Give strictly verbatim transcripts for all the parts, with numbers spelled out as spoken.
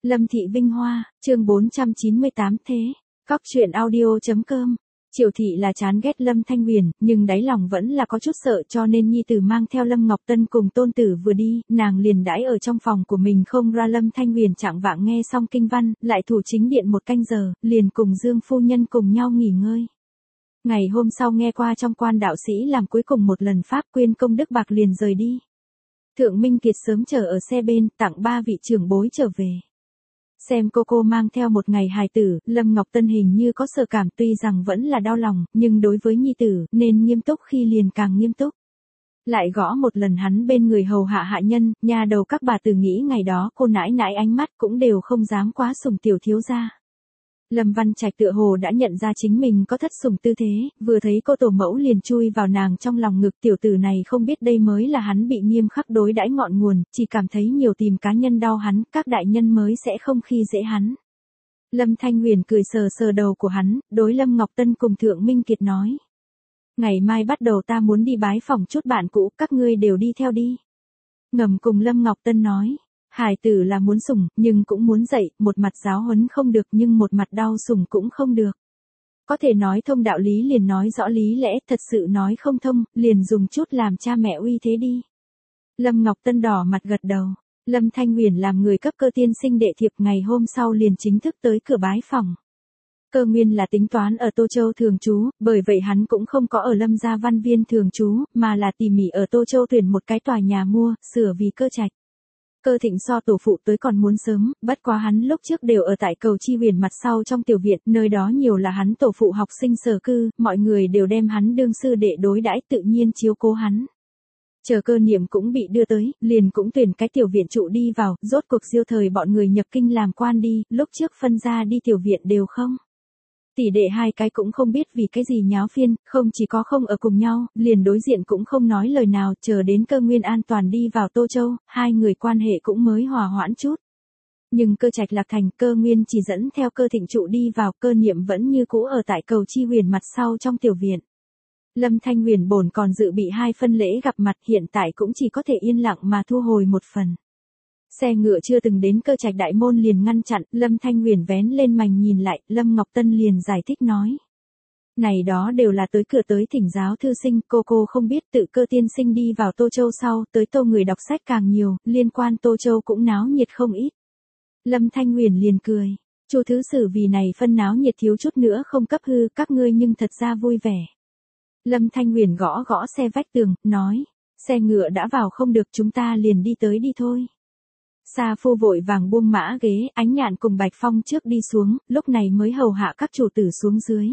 Lâm Thị Vinh Hoa, chương bốn trăm chín mươi tám thế. Cóc truyện audio.com. Triệu Thị là chán ghét Lâm Thanh Huyền, nhưng đáy lòng vẫn là có chút sợ, cho nên nhi tử mang theo Lâm Ngọc Tân cùng tôn tử vừa đi, nàng liền đãi ở trong phòng của mình không ra. Lâm Thanh Huyền chạng vạng nghe xong kinh văn, lại thủ chính điện một canh giờ, liền cùng Dương phu nhân cùng nhau nghỉ ngơi. Ngày hôm sau nghe qua trong quan đạo sĩ làm cuối cùng một lần pháp quyên công đức bạc liền rời đi. Thượng Minh Kiệt sớm chờ ở xe bên, tặng ba vị trưởng bối trở về. Xem cô cô mang theo một ngày hài tử, Lâm Ngọc Tân hình như có sợ cảm, tuy rằng vẫn là đau lòng, nhưng đối với nhi tử, nên nghiêm túc khi liền càng nghiêm túc. Lại gõ một lần hắn bên người hầu hạ hạ nhân, nhà đầu các bà tử nghĩ ngày đó cô nãi nãi ánh mắt cũng đều không dám quá sủng tiểu thiếu gia. Lâm Văn Trạch tựa hồ đã nhận ra chính mình có thất sủng tư thế, vừa thấy cô tổ mẫu liền chui vào nàng trong lòng ngực. Tiểu tử này không biết đây mới là hắn bị nghiêm khắc đối đãi ngọn nguồn, chỉ cảm thấy nhiều tìm cá nhân đau hắn, các đại nhân mới sẽ không khi dễ hắn. Lâm Thanh Huyền cười sờ sờ đầu của hắn, đối Lâm Ngọc Tân cùng Thượng Minh Kiệt nói. Ngày mai bắt đầu ta muốn đi bái phỏng chút bạn cũ, các ngươi đều đi theo đi. Ngầm cùng Lâm Ngọc Tân nói. Hài tử là muốn sủng, nhưng cũng muốn dạy, một mặt giáo huấn không được nhưng một mặt đau sủng cũng không được. Có thể nói thông đạo lý liền nói rõ lý lẽ, thật sự nói không thông, liền dùng chút làm cha mẹ uy thế đi. Lâm Ngọc Tân đỏ mặt gật đầu. Lâm Thanh Huyền làm người cấp Cơ tiên sinh đệ thiệp, ngày hôm sau liền chính thức tới cửa bái phỏng. Cơ Nguyên là tính toán ở Tô Châu thường trú, bởi vậy hắn cũng không có ở Lâm gia Văn Viên thường trú, mà là tỉ mỉ ở Tô Châu tuyển một cái tòa nhà mua, sửa vì Cơ Trạch. Cơ Thịnh so tổ phụ tới còn muốn sớm, bất quá hắn lúc trước đều ở tại cầu Chi Huyền mặt sau trong tiểu viện, nơi đó nhiều là hắn tổ phụ học sinh sở cư, mọi người đều đem hắn đương sư đệ đối đãi, tự nhiên chiếu cố hắn. Chờ Cơ Niệm cũng bị đưa tới, liền cũng tuyển cái tiểu viện trụ đi vào, rốt cuộc Diêu thời bọn người nhập kinh làm quan đi, lúc trước phân ra đi tiểu viện đều không. Tỷ đệ hai cái cũng không biết vì cái gì nháo phiên, không chỉ có không ở cùng nhau, liền đối diện cũng không nói lời nào, chờ đến Cơ Nguyên an toàn đi vào Tô Châu, hai người quan hệ cũng mới hòa hoãn chút. Nhưng Cơ Trạch lạc thành, Cơ Nguyên chỉ dẫn theo Cơ Thịnh trụ đi vào, Cơ Niệm vẫn như cũ ở tại cầu Chi Huyền mặt sau trong tiểu viện. Lâm Thanh Huyền bổn còn dự bị hai phân lễ gặp mặt, hiện tại cũng chỉ có thể yên lặng mà thu hồi một phần. Xe ngựa chưa từng đến Cơ Trạch đại môn liền ngăn chặn, Lâm Thanh Huyền vén lên mành nhìn lại, Lâm Ngọc Tân liền giải thích nói. Này đó đều là tới cửa tới thỉnh giáo thư sinh, cô cô không biết tự Cơ tiên sinh đi vào Tô Châu sau, tới Tô người đọc sách càng nhiều, liên quan Tô Châu cũng náo nhiệt không ít. Lâm Thanh Huyền liền cười, Chu thứ sử vì này phân náo nhiệt thiếu chút nữa không cấp hư, các ngươi nhưng thật ra vui vẻ. Lâm Thanh Huyền gõ gõ xe vách tường, nói, xe ngựa đã vào không được, chúng ta liền đi tới đi thôi. Sa Phu vội vàng buông mã ghế, Ánh Nhạn cùng Bạch Phong trước đi xuống, lúc này mới hầu hạ các chủ tử xuống dưới.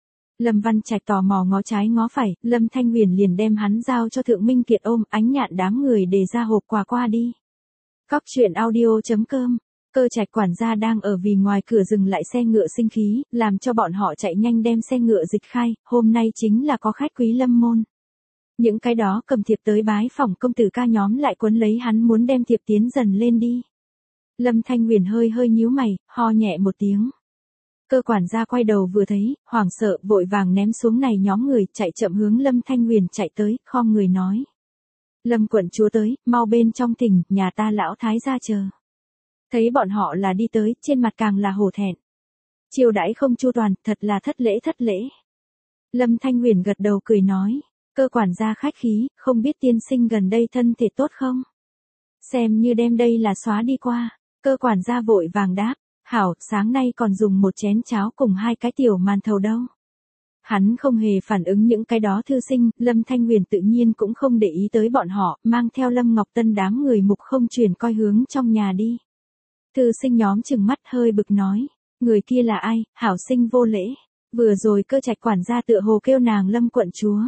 Lâm Văn Trạch tò mò ngó trái ngó phải, Lâm Thanh Huyền liền đem hắn giao cho Thượng Minh Kiệt ôm, Ánh Nhạn đám người để ra hộp quà qua đi. Cóc truyện audio.com. Cơ Trạch quản gia đang ở vì ngoài cửa dừng lại xe ngựa sinh khí, làm cho bọn họ chạy nhanh đem xe ngựa dịch khai, hôm nay chính là có khách quý Lâm môn. Những cái đó cầm thiệp tới bái phỏng công tử ca nhóm lại quấn lấy hắn muốn đem thiệp tiến dần lên đi. Lâm Thanh Huyền hơi hơi nhíu mày, ho nhẹ một tiếng. Cơ quản gia quay đầu vừa thấy, hoảng sợ, vội vàng ném xuống này nhóm người, chạy chậm hướng Lâm Thanh Huyền chạy tới, khom người nói. Lâm quận chúa tới, mau bên trong thỉnh, nhà ta lão thái gia chờ. Thấy bọn họ là đi tới, trên mặt càng là hổ thẹn. Chiêu đãi không chu toàn, thật là thất lễ thất lễ. Lâm Thanh Huyền gật đầu cười nói. Cơ quản gia khách khí, không biết tiên sinh gần đây thân thể tốt không? Xem như đem đây là xóa đi qua. Cơ quản gia vội vàng đáp, hảo, sáng nay còn dùng một chén cháo cùng hai cái tiểu màn thầu đâu. Hắn không hề phản ứng những cái đó thư sinh, Lâm Thanh Huyền tự nhiên cũng không để ý tới bọn họ, mang theo Lâm Ngọc Tân đám người mục không truyền coi hướng trong nhà đi. Thư sinh nhóm chừng mắt hơi bực nói, người kia là ai, hảo sinh vô lễ. Vừa rồi Cơ Trạch quản gia tựa hồ kêu nàng Lâm quận chúa.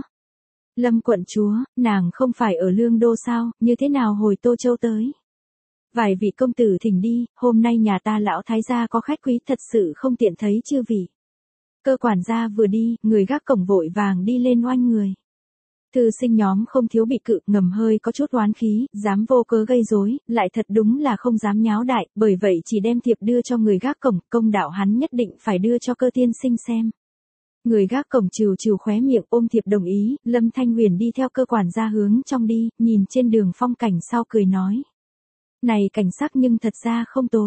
Lâm quận chúa, nàng không phải ở Lương Đô sao, như thế nào hồi Tô Châu tới? Vài vị công tử thỉnh đi, hôm nay nhà ta lão thái gia có khách quý, thật sự không tiện thấy chư vị. Cơ quản gia vừa đi, người gác cổng vội vàng đi lên oanh người. Thư sinh nhóm không thiếu bị cự, ngầm hơi có chút oán khí, dám vô cớ gây rối, lại thật đúng là không dám nháo đại, bởi vậy chỉ đem thiệp đưa cho người gác cổng, công đạo hắn nhất định phải đưa cho Cơ tiên sinh xem. Người gác cổng trừ trừ khóe miệng ôm thiệp đồng ý, Lâm Thanh Huyền đi theo cơ quản gia hướng trong đi, nhìn trên đường phong cảnh sau cười nói. Này cảnh sắc nhưng thật ra không tồi.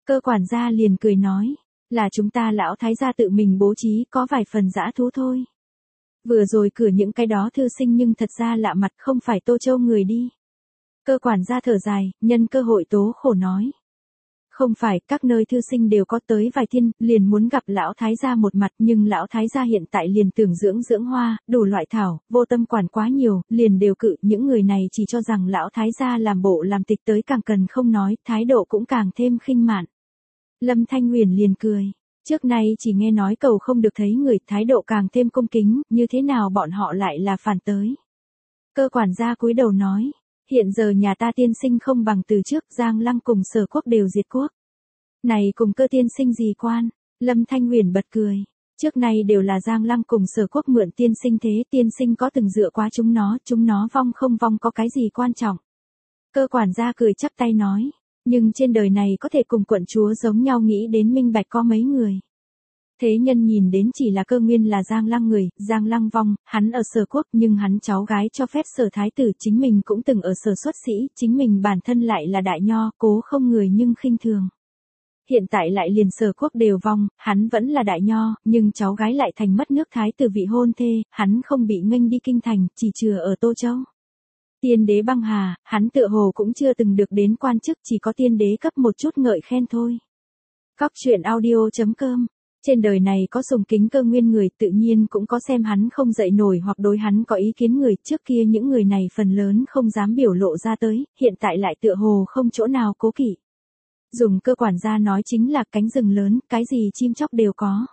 Cơ quản gia liền cười nói, là chúng ta lão thái gia tự mình bố trí, có vài phần dã thú thôi. Vừa rồi cử những cái đó thư sinh nhưng thật ra lạ mặt, không phải Tô Châu người đi. Cơ quản gia thở dài, nhân cơ hội tố khổ nói. Không phải, các nơi thư sinh đều có tới vài thiên, liền muốn gặp lão thái gia một mặt, nhưng lão thái gia hiện tại liền tưởng dưỡng dưỡng hoa, đủ loại thảo, vô tâm quản quá nhiều, liền đều cự, những người này chỉ cho rằng lão thái gia làm bộ làm tịch tới càng cần không nói, thái độ cũng càng thêm khinh mạn. Lâm Thanh Huyền liền cười, trước nay chỉ nghe nói cầu không được thấy người, thái độ càng thêm cung kính, như thế nào bọn họ lại là phản tới. Cơ quản gia cúi đầu nói. Hiện giờ nhà ta tiên sinh không bằng từ trước, Giang Lăng cùng Sở Quốc đều diệt quốc. Này cùng cơ tiên sinh gì quan? Lâm Thanh Huyền bật cười. Trước nay đều là Giang Lăng cùng Sở Quốc mượn tiên sinh thế, tiên sinh có từng dựa qua chúng nó, chúng nó vong không vong có cái gì quan trọng. Cơ quản gia cười chắp tay nói, nhưng trên đời này có thể cùng quận chúa giống nhau nghĩ đến minh bạch có mấy người. Thế nhân nhìn đến chỉ là Cơ Nguyên là Giang Lăng người, Giang Lăng vong, hắn ở Sở Quốc nhưng hắn cháu gái cho phép Sở Thái tử, chính mình cũng từng ở Sở xuất sĩ, chính mình bản thân lại là đại nho, cố không người nhưng khinh thường. Hiện tại lại liền Sở Quốc đều vong, hắn vẫn là đại nho, nhưng cháu gái lại thành mất nước Thái tử vị hôn thê, hắn không bị nghênh đi kinh thành, chỉ chừa ở Tô Châu. Tiên đế băng hà, hắn tựa hồ cũng chưa từng được đến quan chức, chỉ có tiên đế cấp một chút ngợi khen thôi. Cóc truyện audio chấm com. Trên đời này có sùng kính Cơ Nguyên người, tự nhiên cũng có xem hắn không dậy nổi hoặc đối hắn có ý kiến người, trước kia những người này phần lớn không dám biểu lộ ra tới, hiện tại lại tựa hồ không chỗ nào cố kỵ. Dùng cơ quản gia nói chính là cánh rừng lớn, cái gì chim chóc đều có.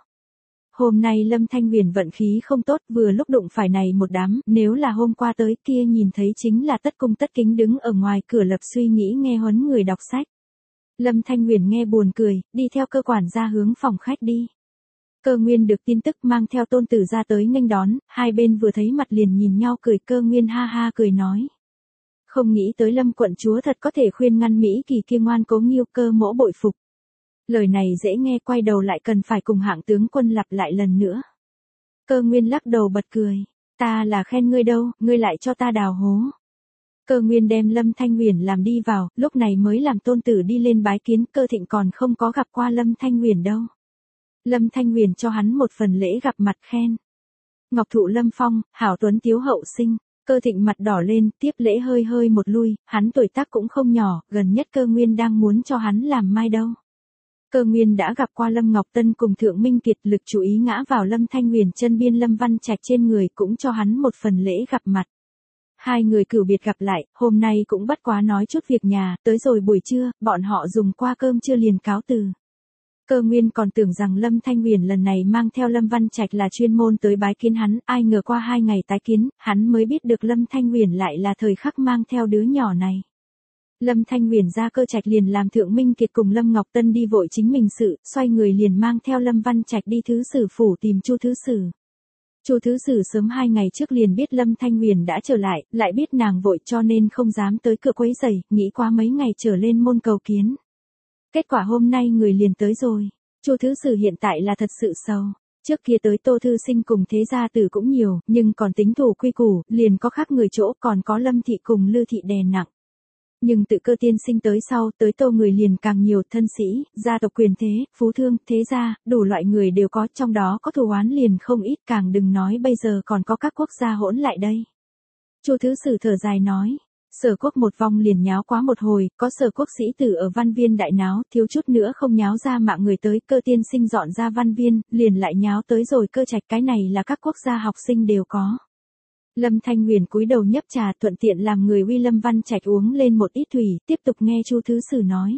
Hôm nay Lâm Thanh Huyền vận khí không tốt, vừa lúc đụng phải này một đám, nếu là hôm qua tới kia nhìn thấy chính là tất cung tất kính đứng ở ngoài cửa lập suy nghĩ nghe huấn người đọc sách. Lâm Thanh Huyền nghe buồn cười, đi theo cơ quản gia hướng phòng khách đi. Cơ Nguyên được tin tức mang theo tôn tử ra tới nghênh đón, hai bên vừa thấy mặt liền nhìn nhau cười, Cơ Nguyên ha ha cười nói. Không nghĩ tới Lâm quận chúa thật có thể khuyên ngăn Mỹ Kỳ kia ngoan cố nghiêu, Cơ mỗ bội phục. Lời này dễ nghe, quay đầu lại cần phải cùng hạng tướng quân lặp lại lần nữa. Cơ Nguyên lắc đầu bật cười, ta là khen ngươi đâu, ngươi lại cho ta đào hố. Cơ Nguyên đem Lâm Thanh Huyền làm đi vào, lúc này mới làm tôn tử đi lên bái kiến, Cơ Thịnh còn không có gặp qua Lâm Thanh Huyền đâu. Lâm Thanh Huyền cho hắn một phần lễ gặp mặt khen. Ngọc thụ lâm phong, hảo tuấn tiếu hậu sinh, Cơ Thịnh mặt đỏ lên, tiếp lễ hơi hơi một lui, hắn tuổi tác cũng không nhỏ, gần nhất Cơ Nguyên đang muốn cho hắn làm mai đâu. Cơ Nguyên đã gặp qua Lâm Ngọc Tân cùng Thượng Minh Kiệt, lực chú ý ngã vào Lâm Thanh Huyền chân biên Lâm Văn Trạch trên người, cũng cho hắn một phần lễ gặp mặt. Hai người cửu biệt gặp lại, hôm nay cũng bất quá nói chút việc nhà, tới rồi buổi trưa, bọn họ dùng qua cơm trưa liền cáo từ. Cơ Nguyên còn tưởng rằng Lâm Thanh Huyền lần này mang theo Lâm Văn Trạch là chuyên môn tới bái kiến hắn, ai ngờ qua hai ngày tái kiến, hắn mới biết được Lâm Thanh Huyền lại là thời khắc mang theo đứa nhỏ này. Lâm Thanh Huyền ra Cơ Trạch liền làm Thượng Minh Kiệt cùng Lâm Ngọc Tân đi vội chính mình sự, xoay người liền mang theo Lâm Văn Trạch đi thứ sử phủ tìm Chu thứ sử. Chu thứ sử sớm hai ngày trước liền biết Lâm Thanh Huyền đã trở lại, lại biết nàng vội cho nên không dám tới cửa quấy rầy, nghĩ qua mấy ngày trở lên môn cầu kiến. Kết quả hôm nay người liền tới rồi. Chu thứ sử hiện tại là thật sự sầu. Trước kia tới Tô thư sinh cùng thế gia tử cũng nhiều, nhưng còn tính thủ quy củ, liền có khác người chỗ, còn có Lâm thị cùng Lư thị đè nặng. Nhưng tự Cơ tiên sinh tới sau, tới Tô người liền càng nhiều, thân sĩ, gia tộc quyền thế, phú thương, thế gia, đủ loại người đều có, trong đó có thù oán liền không ít, càng đừng nói bây giờ còn có các quốc gia hỗn lại đây. Chu thứ sử thở dài nói. Sở Quốc một vòng liền nháo quá một hồi, có Sở Quốc sĩ tử ở Văn Viên đại náo, thiếu chút nữa không nháo ra mạng người tới, Cơ tiên sinh dọn ra Văn Viên, liền lại nháo tới rồi Cơ Trạch, cái này là các quốc gia học sinh đều có. Lâm Thanh Huyền cúi đầu nhấp trà, thuận tiện làm người uy Lâm Văn Trạch uống lên một ít thủy, tiếp tục nghe Chu thứ sử nói.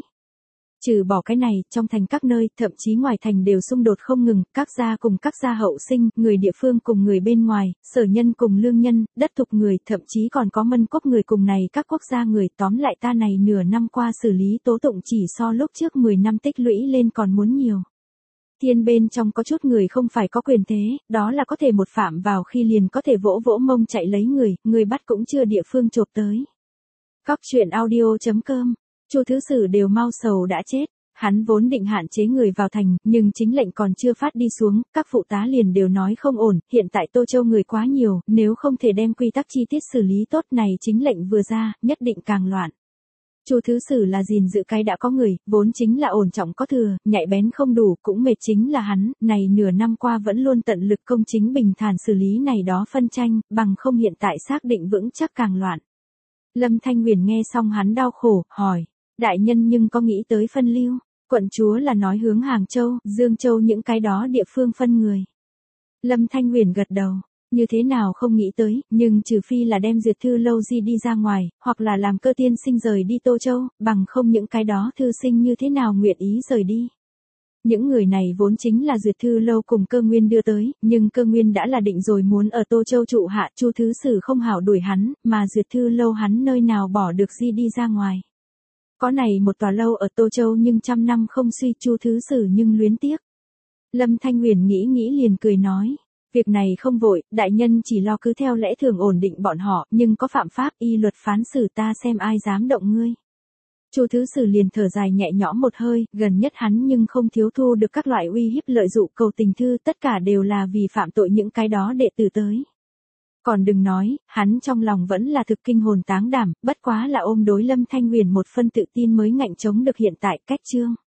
Trừ bỏ cái này, trong thành các nơi, thậm chí ngoài thành đều xung đột không ngừng, các gia cùng các gia hậu sinh, người địa phương cùng người bên ngoài, sở nhân cùng lương nhân, đất thục người, thậm chí còn có mân cốc người cùng này các quốc gia người, tóm lại ta này nửa năm qua xử lý tố tụng chỉ so lúc trước mười năm tích lũy lên còn muốn nhiều. Thiên bên trong có chút người không phải có quyền thế, đó là có thể một phạm vào khi liền có thể vỗ vỗ mông chạy lấy người, người bắt cũng chưa địa phương chộp tới. Cóc truyện audio chấm com. Chu thứ sử đều mau sầu đã chết, hắn vốn định hạn chế người vào thành, nhưng chính lệnh còn chưa phát đi xuống, các phụ tá liền đều nói không ổn, hiện tại Tô Châu người quá nhiều, nếu không thể đem quy tắc chi tiết xử lý tốt này chính lệnh vừa ra, nhất định càng loạn. Chu Thứ Sử là gìn giữ cái đã có người, vốn chính là ổn trọng có thừa, nhạy bén không đủ, cũng mệt chính là hắn, này nửa năm qua vẫn luôn tận lực công chính bình thản xử lý này đó phân tranh, bằng không hiện tại xác định vững chắc càng loạn. Lâm Thanh Huyền nghe xong hắn đau khổ, hỏi, đại nhân nhưng có nghĩ tới phân lưu, quận chúa là nói hướng Hàng Châu, Dương Châu những cái đó địa phương phân người. Lâm Thanh Huyền gật đầu. Như thế nào không nghĩ tới, nhưng trừ phi là đem duyệt thư lâu di đi ra ngoài, hoặc là làm cơ tiên sinh rời đi Tô Châu, bằng không những cái đó thư sinh như thế nào nguyện ý rời đi. Những người này vốn chính là duyệt thư lâu cùng cơ nguyên đưa tới, nhưng cơ nguyên đã là định rồi muốn ở Tô Châu trụ hạ, Chu Thứ Sử không hảo đuổi hắn, mà duyệt thư lâu hắn nơi nào bỏ được di đi ra ngoài. Có này một tòa lâu ở Tô Châu nhưng trăm năm không suy, Chu Thứ Sử nhưng luyến tiếc. Lâm Thanh Huyền nghĩ nghĩ liền cười nói. Việc này không vội, đại nhân chỉ lo cứ theo lẽ thường ổn định bọn họ, nhưng có phạm pháp y luật phán xử ta xem ai dám động ngươi. Chu Thứ Sử liền thở dài nhẹ nhõm một hơi, gần nhất hắn nhưng không thiếu thu được các loại uy hiếp lợi dụng cầu tình thư, tất cả đều là vì phạm tội những cái đó đệ tử tới. Còn đừng nói, hắn trong lòng vẫn là thực kinh hồn táng đảm, bất quá là ôm đối Lâm Thanh Huyền một phân tự tin mới ngạnh chống được hiện tại cách chương.